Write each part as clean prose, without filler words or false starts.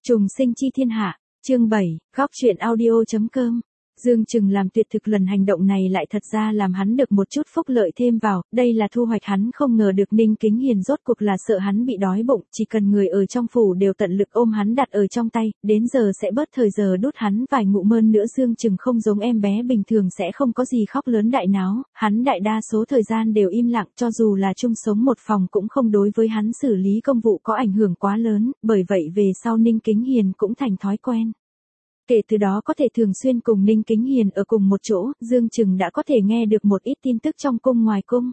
Trùng sinh chi thiên hạ, chương 7, góc truyện audio.com. Dương Trừng làm tuyệt thực lần hành động này lại thật ra làm hắn được một chút phúc lợi thêm vào, đây là thu hoạch hắn không ngờ được. Ninh Kính Hiền rốt cuộc là sợ hắn bị đói bụng, chỉ cần người ở trong phủ đều tận lực ôm hắn đặt ở trong tay, đến giờ sẽ bớt thời giờ đút hắn vài ngụ mơn nữa. Dương Trừng không giống em bé bình thường sẽ không có gì khóc lớn đại náo, hắn đại đa số thời gian đều im lặng, cho dù là chung sống một phòng cũng không đối với hắn xử lý công vụ có ảnh hưởng quá lớn, bởi vậy về sau Ninh Kính Hiền cũng thành thói quen. Kể từ đó có thể thường xuyên cùng Ninh Kính Hiền ở cùng một chỗ, Dương Trừng đã có thể nghe được một ít tin tức trong cung ngoài cung.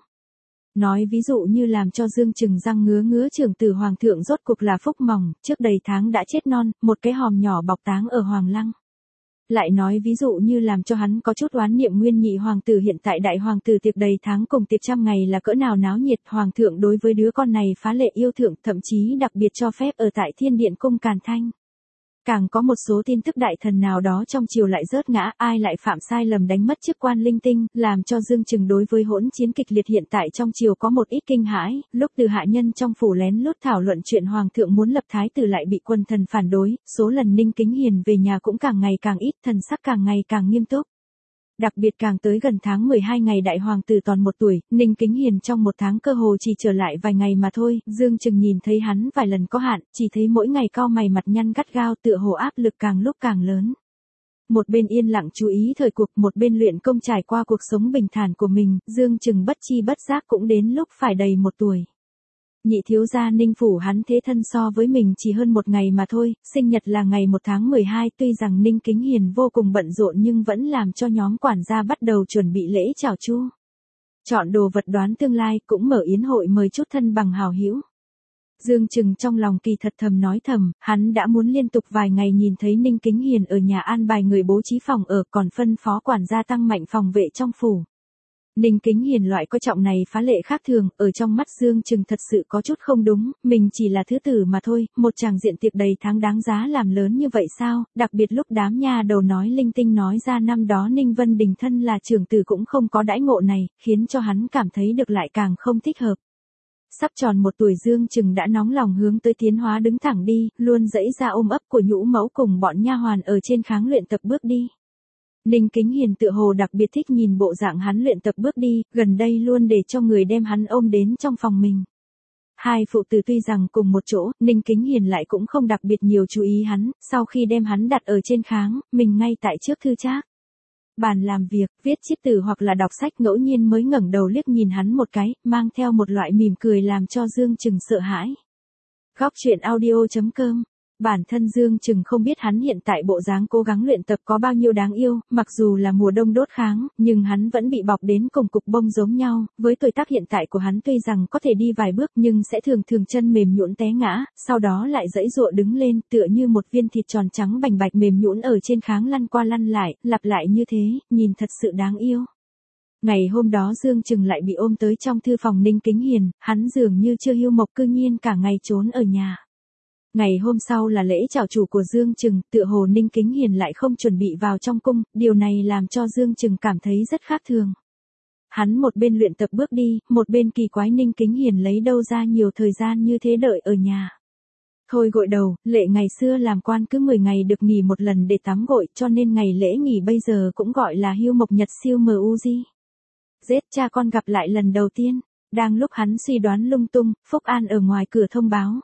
Nói ví dụ như làm cho Dương Trừng răng ngứa trưởng tử hoàng thượng rốt cuộc là phúc mỏng, trước đầy tháng đã chết non, một cái hòm nhỏ bọc táng ở Hoàng Lăng. Lại nói ví dụ như làm cho hắn có chút oán niệm nguyên nhị hoàng tử hiện tại đại hoàng tử tiệc đầy tháng cùng tiệc trăm ngày là cỡ nào náo nhiệt, hoàng thượng đối với đứa con này phá lệ yêu thượng, thậm chí đặc biệt cho phép ở tại Thiên Điện cung Càn Thanh. Càng có một số tin tức đại thần nào đó trong triều lại rớt ngã, ai lại phạm sai lầm đánh mất chức quan linh tinh, làm cho Dương Trừng đối với hỗn chiến kịch liệt hiện tại trong triều có một ít kinh hãi. Lúc từ hạ nhân trong phủ lén lút thảo luận chuyện hoàng thượng muốn lập thái tử lại bị quân thần phản đối, số lần Ninh Kính Hiền về nhà cũng càng ngày càng ít, thần sắc càng ngày càng nghiêm túc. Đặc biệt càng tới gần tháng 12 ngày đại hoàng tử tròn 1 tuổi, Ninh Kính Hiền trong 1 tháng cơ hồ chỉ trở lại vài ngày mà thôi, Dương Trừng nhìn thấy hắn vài lần có hạn, chỉ thấy mỗi ngày cau mày mặt nhăn gắt gao, tựa hồ áp lực càng lúc càng lớn. Một bên yên lặng chú ý thời cuộc, một bên luyện công trải qua cuộc sống bình thản của mình, Dương Trừng bất chi bất giác cũng đến lúc phải đầy 1 tuổi. Nhị thiếu gia Ninh phủ hắn thế thân so với mình chỉ hơn 1 ngày mà thôi, sinh nhật là ngày 1 tháng 12, tuy rằng Ninh Kính Hiền vô cùng bận rộn nhưng vẫn làm cho nhóm quản gia bắt đầu chuẩn bị lễ chào chu. Chọn đồ vật đoán tương lai, cũng mở yến hội mời chút thân bằng hảo hữu. Dương Trừng trong lòng kỳ thật thầm nói thầm, hắn đã muốn liên tục vài ngày nhìn thấy Ninh Kính Hiền ở nhà an bài người bố trí phòng ở, còn phân phó quản gia tăng mạnh phòng vệ trong phủ. Ninh Kính Hiền loại coi trọng này phá lệ khác thường, ở trong mắt Dương Trừng thật sự có chút không đúng, mình chỉ là thứ tử mà thôi, một tràng diện tiệc đầy tháng đáng giá làm lớn như vậy sao, đặc biệt lúc đám nha đầu nói linh tinh nói ra năm đó Ninh Vân Đình thân là trưởng tử cũng không có đãi ngộ này, khiến cho hắn cảm thấy được lại càng không thích hợp. Sắp tròn 1 tuổi Dương Trừng đã nóng lòng hướng tới tiến hóa đứng thẳng đi, luôn dẫy ra ôm ấp của nhũ mẫu cùng bọn nha hoàn ở trên kháng luyện tập bước đi. Ninh Kính Hiền tựa hồ đặc biệt thích nhìn bộ dạng hắn luyện tập bước đi, gần đây luôn để cho người đem hắn ôm đến trong phòng mình. Hai phụ tử tuy rằng cùng một chỗ, Ninh Kính Hiền lại cũng không đặc biệt nhiều chú ý hắn, sau khi đem hắn đặt ở trên kháng, mình ngay tại trước thư trác. Bàn làm việc, viết chiết từ hoặc là đọc sách ngẫu nhiên mới ngẩng đầu liếc nhìn hắn một cái, mang theo một loại mỉm cười làm cho Dương Trừng sợ hãi. Góc truyện audio.com. Bản thân Dương Trừng không biết hắn hiện tại bộ dáng cố gắng luyện tập có bao nhiêu đáng yêu, mặc dù là mùa đông đốt kháng, nhưng hắn vẫn bị bọc đến cùng cục bông giống nhau, với tuổi tác hiện tại của hắn tuy rằng có thể đi vài bước nhưng sẽ thường chân mềm nhũn té ngã, sau đó lại giãy giụa đứng lên, tựa như một viên thịt tròn trắng bành bạch mềm nhũn ở trên kháng lăn qua lăn lại, lặp lại như thế, nhìn thật sự đáng yêu. Ngày hôm đó Dương Trừng lại bị ôm tới trong thư phòng Ninh Kính Hiền, hắn dường như chưa hiu mộc cư nhiên cả ngày trốn ở nhà. Ngày hôm sau là lễ chào chủ của Dương Trừng, tựa hồ Ninh Kính Hiền lại không chuẩn bị vào trong cung, điều này làm cho Dương Trừng cảm thấy rất khác thường. Hắn một bên luyện tập bước đi, một bên kỳ quái Ninh Kính Hiền lấy đâu ra nhiều thời gian như thế đợi ở nhà. Thôi gội đầu, lệ ngày xưa làm quan cứ 10 ngày được nghỉ một lần để tắm gội, cho nên ngày lễ nghỉ bây giờ cũng gọi là hưu mộc nhật siêu MUZ. Giết cha con gặp lại lần đầu tiên, đang lúc hắn suy đoán lung tung, Phúc An ở ngoài cửa thông báo.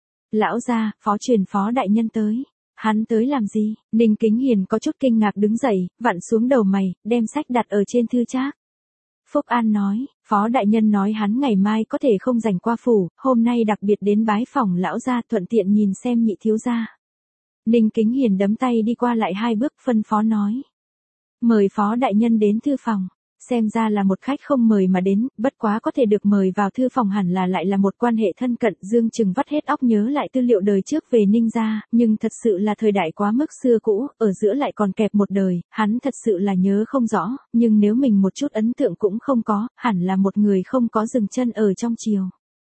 Lão gia, phó truyền phó đại nhân tới. Hắn tới làm gì? Ninh Kính Hiền có chút kinh ngạc đứng dậy, vặn xuống đầu mày, đem sách đặt ở trên thư trác. Phúc An nói, phó đại nhân nói hắn ngày mai có thể không rảnh qua phủ, hôm nay đặc biệt đến bái phỏng lão gia thuận tiện nhìn xem nhị thiếu gia. Ninh Kính Hiền đấm tay đi qua lại 2 bước phân phó nói. Mời phó đại nhân đến thư phòng. Xem ra là một khách không mời mà đến, bất quá có thể được mời vào thư phòng hẳn là lại là một quan hệ thân cận. Dương Trừng vắt hết óc nhớ lại tư liệu đời trước về Ninh gia, nhưng thật sự là thời đại quá mức xưa cũ, ở giữa lại còn kẹp một đời, hắn thật sự là nhớ không rõ, nhưng nếu mình một chút ấn tượng cũng không có, hẳn là một người không có dừng chân ở trong triều.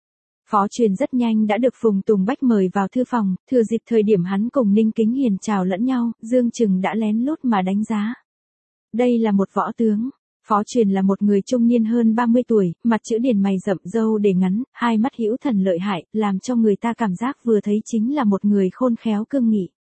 Phó truyền rất nhanh đã được Phùng Tùng Bách mời vào thư phòng, thừa dịp thời điểm hắn cùng Ninh Kính Hiền chào lẫn nhau, Dương Trừng đã lén lút mà đánh giá. Đây là một võ tướng. Phó truyền là một người trung niên hơn 30 tuổi, mặt chữ điển mày rậm râu để ngắn, hai mắt hữu thần lợi hại, làm cho người ta cảm giác vừa thấy chính là một người khôn khéo cương nghị.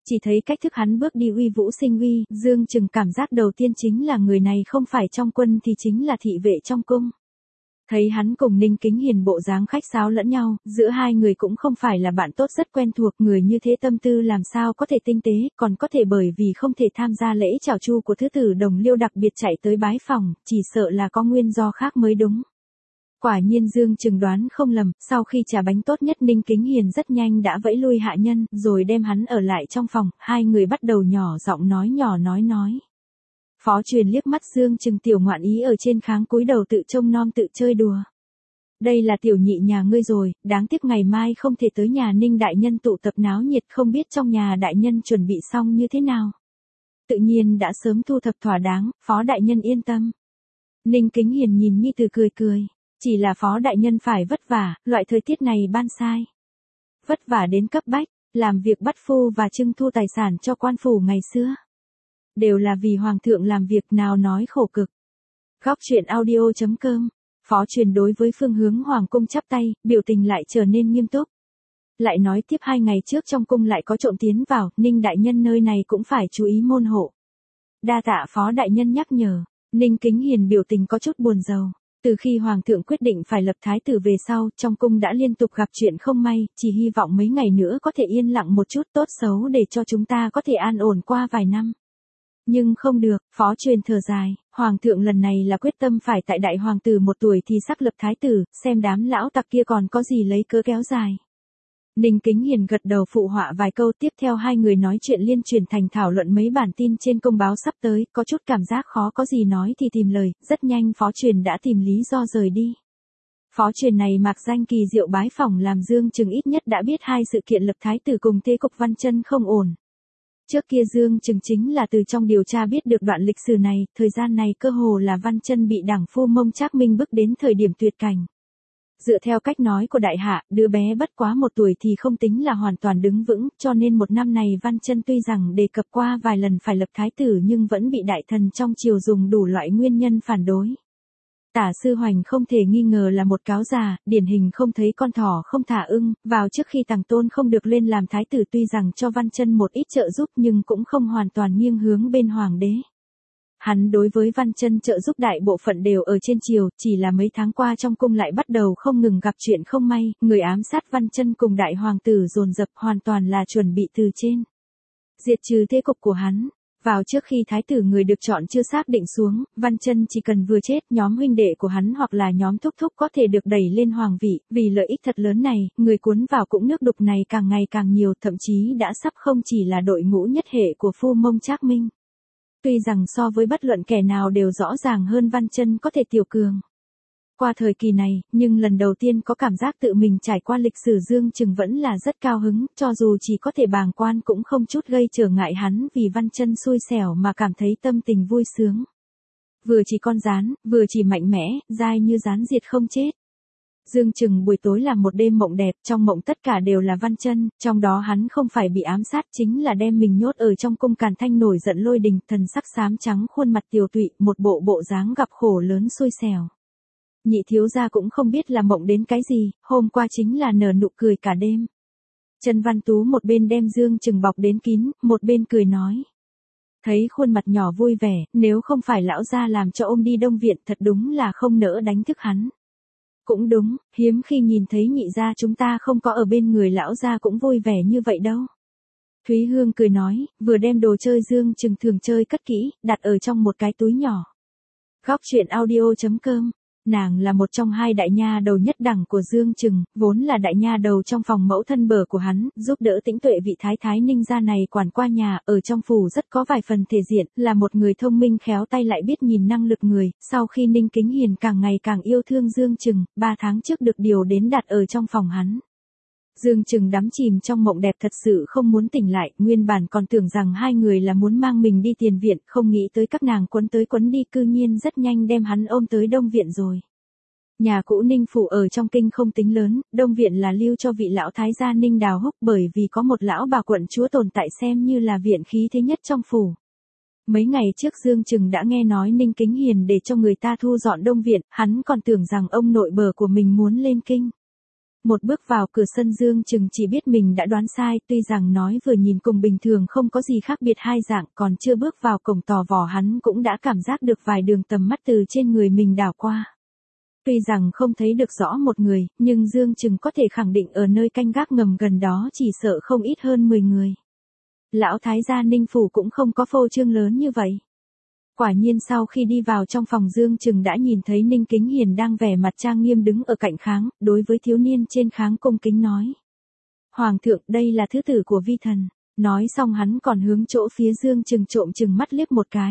Chỉ thấy cách thức hắn bước đi uy vũ sinh uy, Dương Trừng cảm giác đầu tiên chính là người này không phải trong quân thì chính là thị vệ trong cung. Thấy hắn cùng Ninh Kính Hiền bộ dáng khách sáo lẫn nhau, giữa hai người cũng không phải là bạn tốt rất quen thuộc, người như thế tâm tư làm sao có thể tinh tế, còn có thể bởi vì không thể tham gia lễ chào chu của thứ tử Đồng Liêu đặc biệt chạy tới bái phòng, chỉ sợ là có nguyên do khác mới đúng. Quả nhiên Dương Trừng đoán không lầm, sau khi trà bánh tốt nhất Ninh Kính Hiền rất nhanh đã vẫy lui hạ nhân, rồi đem hắn ở lại trong phòng, hai người bắt đầu nhỏ giọng nói nhỏ nói. Phó Truyền liếc mắt Dương Trừng tiểu ngoạn ý ở trên kháng cúi đầu tự trông nom tự chơi đùa. Đây là tiểu nhị nhà ngươi rồi, đáng tiếc ngày mai không thể tới nhà Ninh đại nhân tụ tập náo nhiệt, không biết trong nhà đại nhân chuẩn bị xong như thế nào. Tự nhiên đã sớm thu thập thỏa đáng, Phó đại nhân yên tâm. Ninh Kính Hiền nhìn nhi tử cười. Chỉ là Phó đại nhân phải vất vả, loại thời tiết này ban sai. Vất vả đến cấp bách, làm việc bắt phu và trưng thu tài sản cho quan phủ ngày xưa. Đều là vì hoàng thượng làm việc, nào nói khổ cực. Góc truyện audio.com. Phó Truyền đối với phương hướng hoàng cung chắp tay, biểu tình lại trở nên nghiêm túc. Lại nói tiếp 2 ngày trước trong cung lại có trộm tiến vào, Ninh đại nhân nơi này cũng phải chú ý môn hộ. Đa tạ Phó đại nhân nhắc nhở. Ninh Kính Hiền biểu tình có chút buồn rầu. Từ khi Hoàng thượng quyết định phải lập thái tử về sau, trong cung đã liên tục gặp chuyện không may, chỉ hy vọng mấy ngày nữa có thể yên lặng một chút tốt xấu để cho chúng ta có thể an ổn qua vài năm. Nhưng không được, Phó Truyền thở dài, Hoàng thượng lần này là quyết tâm phải tại đại hoàng tử 1 tuổi thì sắc lập thái tử, xem đám lão tặc kia còn có gì lấy cớ kéo dài. Ninh Kính Hiền gật đầu phụ họa vài câu, tiếp theo hai người nói chuyện liên chuyển thành thảo luận mấy bản tin trên công báo sắp tới, có chút cảm giác khó có gì nói thì tìm lời, rất nhanh Phó Truyền đã tìm lý do rời đi. Phó Truyền này mạc danh kỳ diệu bái phỏng làm Dương Trừng ít nhất đã biết 2 sự kiện lập thái tử cùng thế cục Văn Chân không ổn. Trước kia Dương Trừng chính là từ trong điều tra biết được đoạn lịch sử này, thời gian này cơ hồ là Văn Chân bị đảng phu Mông Trác Minh bức đến thời điểm tuyệt cảnh. Dựa theo cách nói của đại hạ, đứa bé bất quá 1 tuổi thì không tính là hoàn toàn đứng vững, cho nên 1 năm này Văn Chân tuy rằng đề cập qua vài lần phải lập thái tử nhưng vẫn bị đại thần trong triều dùng đủ loại nguyên nhân phản đối. Tả Sư Hoành không thể nghi ngờ là một cáo già, điển hình không thấy con thỏ không thả ưng, vào trước khi Tằng Tôn không được lên làm thái tử tuy rằng cho Văn Chân một ít trợ giúp nhưng cũng không hoàn toàn nghiêng hướng bên hoàng đế. Hắn đối với Văn Chân trợ giúp đại bộ phận đều ở trên triều, chỉ là mấy tháng qua trong cung lại bắt đầu không ngừng gặp chuyện không may, người ám sát Văn Chân cùng đại hoàng tử dồn dập hoàn toàn là chuẩn bị từ trên. Diệt trừ thế cục của hắn. Vào trước khi thái tử người được chọn chưa xác định xuống, Văn Chân chỉ cần vừa chết, nhóm huynh đệ của hắn hoặc là nhóm thúc thúc có thể được đẩy lên hoàng vị, vì lợi ích thật lớn này, người cuốn vào cũng nước đục này càng ngày càng nhiều, thậm chí đã sắp không chỉ là đội ngũ nhất hệ của phu Mông Trác Minh. Tuy rằng so với bất luận kẻ nào đều rõ ràng hơn Văn Chân có thể tiểu cường. Qua thời kỳ này, nhưng lần đầu tiên có cảm giác tự mình trải qua lịch sử Dương Trừng vẫn là rất cao hứng, cho dù chỉ có thể bàng quan cũng không chút gây trở ngại hắn vì Văn Chân xui xẻo mà cảm thấy tâm tình vui sướng. Vừa chỉ con rán, vừa chỉ mạnh mẽ, dai như rán diệt không chết. Dương Trừng buổi tối làm một đêm mộng đẹp, trong mộng tất cả đều là Văn Chân, trong đó hắn không phải bị ám sát chính là đem mình nhốt ở trong cung Càn Thanh nổi giận lôi đình, thần sắc xám trắng khuôn mặt tiều tụy, một bộ dáng gặp khổ lớn xui xẻo. Nhị thiếu gia cũng không biết là mộng đến cái gì, hôm qua chính là nở nụ cười cả đêm. Trần Văn Tú một bên đem Dương Trừng bọc đến kín, một bên cười nói. Thấy khuôn mặt nhỏ vui vẻ, nếu không phải lão gia làm cho ôm đi Đông Viện thật đúng là không nỡ đánh thức hắn. Cũng đúng, hiếm khi nhìn thấy nhị gia chúng ta không có ở bên người lão gia cũng vui vẻ như vậy đâu. Thúy Hương cười nói, vừa đem đồ chơi Dương Trừng thường chơi cất kỹ, đặt ở trong một cái túi nhỏ. Góc truyện audio.com. Nàng là một trong 2 đại nha đầu nhất đẳng của Dương Trừng, vốn là đại nha đầu trong phòng mẫu thân bờ của hắn, giúp đỡ Tĩnh Tuệ vị thái Ninh gia này quản qua nhà, ở trong phủ rất có vài phần thể diện, là một người thông minh khéo tay lại biết nhìn năng lực người, sau khi Ninh Kính Hiền càng ngày càng yêu thương Dương Trừng, 3 tháng trước được điều đến đặt ở trong phòng hắn. Dương Trừng đắm chìm trong mộng đẹp thật sự không muốn tỉnh lại, nguyên bản còn tưởng rằng 2 người là muốn mang mình đi tiền viện, không nghĩ tới các nàng quấn tới quấn đi cư nhiên rất nhanh đem hắn ôm tới Đông Viện rồi. Nhà cũ Ninh phủ ở trong kinh không tính lớn, Đông Viện là lưu cho vị lão thái gia Ninh Đào Húc bởi vì có một lão bà quận chúa tồn tại xem như là viện khí thế nhất trong phủ. Mấy ngày trước Dương Trừng đã nghe nói Ninh Kính Hiền để cho người ta thu dọn Đông Viện, hắn còn tưởng rằng ông nội bờ của mình muốn lên kinh. Một bước vào cửa sân Dương Trừng chỉ biết mình đã đoán sai, tuy rằng nói vừa nhìn cùng bình thường không có gì khác biệt hai dạng, còn chưa bước vào cổng tò vò hắn cũng đã cảm giác được vài đường tầm mắt từ trên người mình đảo qua. Tuy rằng không thấy được rõ một người, nhưng Dương Trừng có thể khẳng định ở nơi canh gác ngầm gần đó chỉ sợ không ít hơn 10 người. Lão thái gia Ninh Phủ cũng không có phô trương lớn như vậy. Quả nhiên sau khi đi vào trong phòng Dương Trừng đã nhìn thấy Ninh Kính Hiền đang vẻ mặt trang nghiêm đứng ở cạnh kháng, đối với thiếu niên trên kháng cung kính nói. Hoàng thượng, đây là thứ tử của vi thần. Nói xong hắn còn hướng chỗ phía Dương Trừng trộm chừng mắt liếc một cái.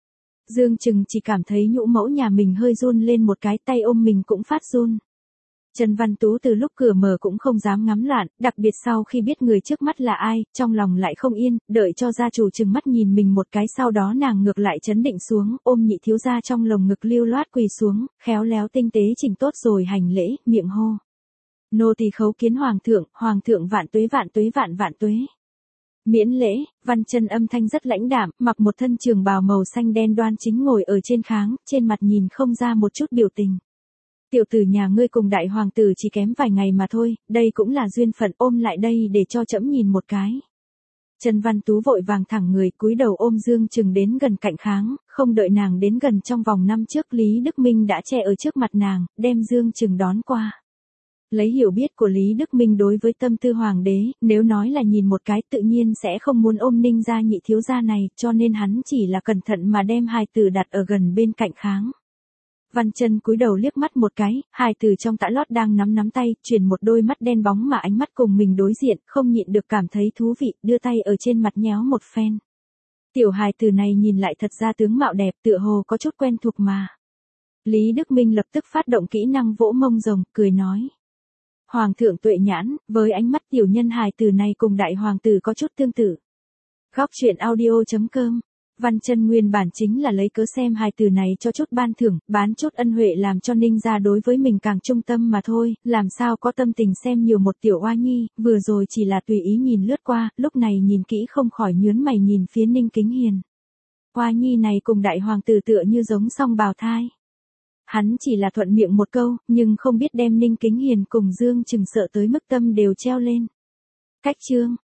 Dương Trừng chỉ cảm thấy nhũ mẫu nhà mình hơi run lên một cái, tay ôm mình cũng phát run. Trần Văn Tú từ lúc cửa mở cũng không dám ngắm lạn, đặc biệt sau khi biết người trước mắt là ai, trong lòng lại không yên, đợi cho gia chủ trừng mắt nhìn mình một cái, sau đó nàng ngược lại trấn định xuống, ôm nhị thiếu gia trong lồng ngực lưu loát quỳ xuống, khéo léo tinh tế chỉnh tốt rồi hành lễ, miệng hô. Nô tỳ khấu kiến hoàng thượng vạn tuế vạn tuế vạn vạn tuế. Miễn lễ, Văn Chân âm thanh rất lãnh đạm, mặc một thân trường bào màu xanh đen đoan chính ngồi ở trên kháng, trên mặt nhìn không ra một chút biểu tình. Tiểu tử nhà ngươi cùng đại hoàng tử chỉ kém vài ngày mà thôi, đây cũng là duyên phận, ôm lại đây để cho trẫm nhìn một cái. Trần Văn Tú vội vàng thẳng người cúi đầu ôm Dương Trừng đến gần cạnh kháng, không đợi nàng đến gần trong vòng năm trước Lý Đức Minh đã che ở trước mặt nàng, đem Dương Trừng đón qua. Lấy hiểu biết của Lý Đức Minh đối với tâm tư hoàng đế, nếu nói là nhìn một cái tự nhiên sẽ không muốn ôm Ninh gia nhị thiếu gia này, cho nên hắn chỉ là cẩn thận mà đem hài tử đặt ở gần bên cạnh kháng. Văn Chân cúi đầu liếc mắt một cái, hài tử trong tã lót đang nắm tay, chuyển một đôi mắt đen bóng mà ánh mắt cùng mình đối diện, không nhịn được cảm thấy thú vị, đưa tay ở trên mặt nhéo một phen. Tiểu hài tử này nhìn lại thật ra tướng mạo đẹp, tựa hồ có chút quen thuộc mà. Lý Đức Minh lập tức phát động kỹ năng vỗ mông rồng, cười nói. Hoàng thượng tuệ nhãn, với ánh mắt tiểu nhân hài tử này cùng đại hoàng tử có chút tương tự. Góc truyện audio.com. Văn Chân nguyên bản chính là lấy cớ xem hài tử này cho chút ban thưởng, bán chút ân huệ làm cho Ninh gia đối với mình càng trung tâm mà thôi, làm sao có tâm tình xem nhiều một tiểu oa nhi, vừa rồi chỉ là tùy ý nhìn lướt qua, lúc này nhìn kỹ không khỏi nhướng mày nhìn phía Ninh Kính Hiền. Oa nhi này cùng đại hoàng tử tựa như giống song bào thai. Hắn chỉ là thuận miệng một câu, nhưng không biết đem Ninh Kính Hiền cùng Dương Trừng sợ tới mức tâm đều treo lên. Cách chương.